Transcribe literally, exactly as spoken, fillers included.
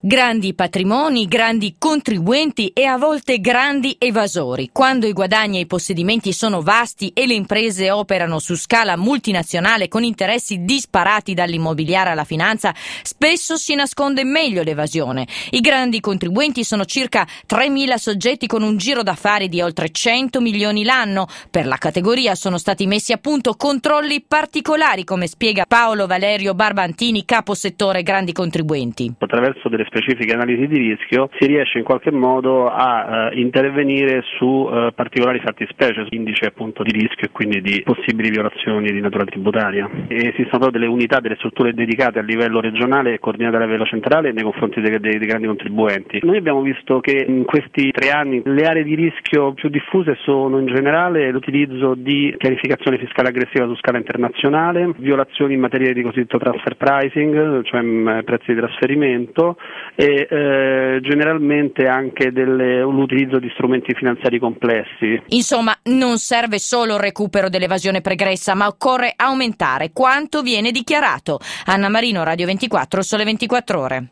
Grandi patrimoni, grandi contribuenti e a volte grandi evasori. Quando i guadagni e i possedimenti sono vasti e le imprese operano su scala multinazionale con interessi disparati dall'immobiliare alla finanza, spesso si nasconde meglio l'evasione. I grandi contribuenti sono circa tremila soggetti con un giro d'affari di oltre cento milioni l'anno. Per la categoria sono stati messi a punto controlli particolari, come spiega Paolo Valerio Barbantini, capo settore grandi contribuenti. Attraverso delle specifiche analisi di rischio si riesce in qualche modo a uh, intervenire su uh, particolari fattispecie, indice appunto di rischio e quindi di possibili violazioni di natura tributaria. E esistono delle unità, delle strutture dedicate a livello regionale e coordinate a livello centrale nei confronti dei, dei, dei grandi contribuenti. Noi abbiamo visto che in questi tre anni le aree di rischio più diffuse sono in generale l'utilizzo di pianificazione fiscale aggressiva su scala internazionale, violazioni in materia di cosiddetto transfer pricing, cioè mh, prezzi di trasferimento, e eh, generalmente anche delle, l'utilizzo di strumenti finanziari complessi. Insomma, non serve solo il recupero dell'evasione pregressa, ma occorre aumentare quanto viene dichiarato. Anna Marino, Radio ventiquattro, Sole ventiquattro Ore.